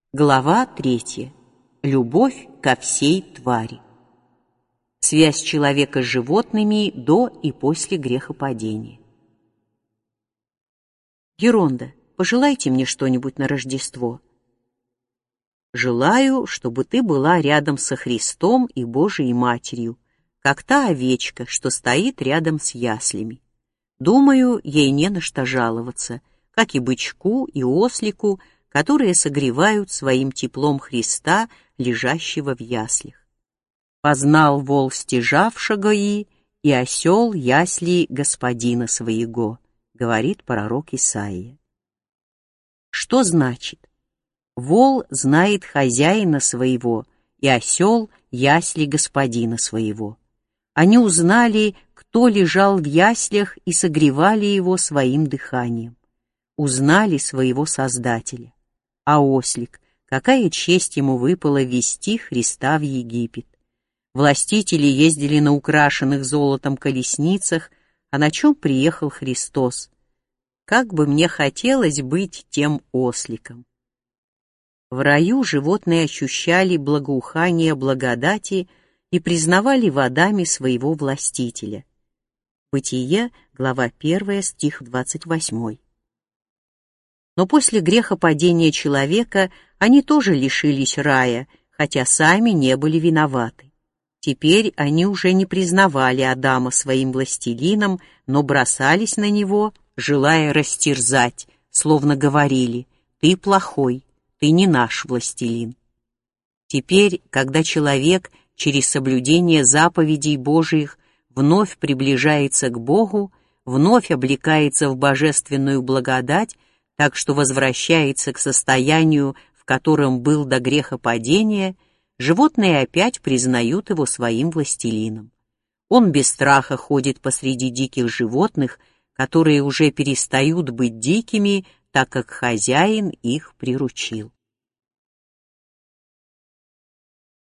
Глава 3. Любовь ко всей твари. Связь человека с животными до и после грехопадения. Геронда, пожелайте мне что-нибудь на Рождество. Желаю, чтобы ты была рядом со Христом и Божией Матерью, как та овечка, что стоит рядом с яслями. Думаю, ей не на что жаловаться, как и бычку, и ослику, которые согревают своим теплом Христа, лежащего в яслях. Познал вол стяжавшего и осел ясли господина своего, говорит пророк Исаия. Что значит? Вол знает хозяина своего, и осел ясли господина своего. Они узнали, кто лежал в яслях, и согревали его своим дыханием. Узнали своего Создателя. А ослик, какая честь ему выпала вести Христа в Египет. Властители ездили на украшенных золотом колесницах, а на чем приехал Христос? Как бы мне хотелось быть тем осликом. В раю животные ощущали благоухание благодати и признавали водами своего властителя. Бытие, глава 1, стих 28. Но после грехопадения человека они тоже лишились рая, хотя сами не были виноваты. Теперь они уже не признавали Адама своим властелином, но бросались на него, желая растерзать, словно говорили: «Ты плохой, ты не наш властелин». Теперь, когда человек через соблюдение заповедей Божиих вновь приближается к Богу, вновь облекается в божественную благодать, так что возвращается к состоянию, в котором был до грехопадения, животные опять признают его своим властелином. Он без страха ходит посреди диких животных, которые уже перестают быть дикими, так как хозяин их приручил.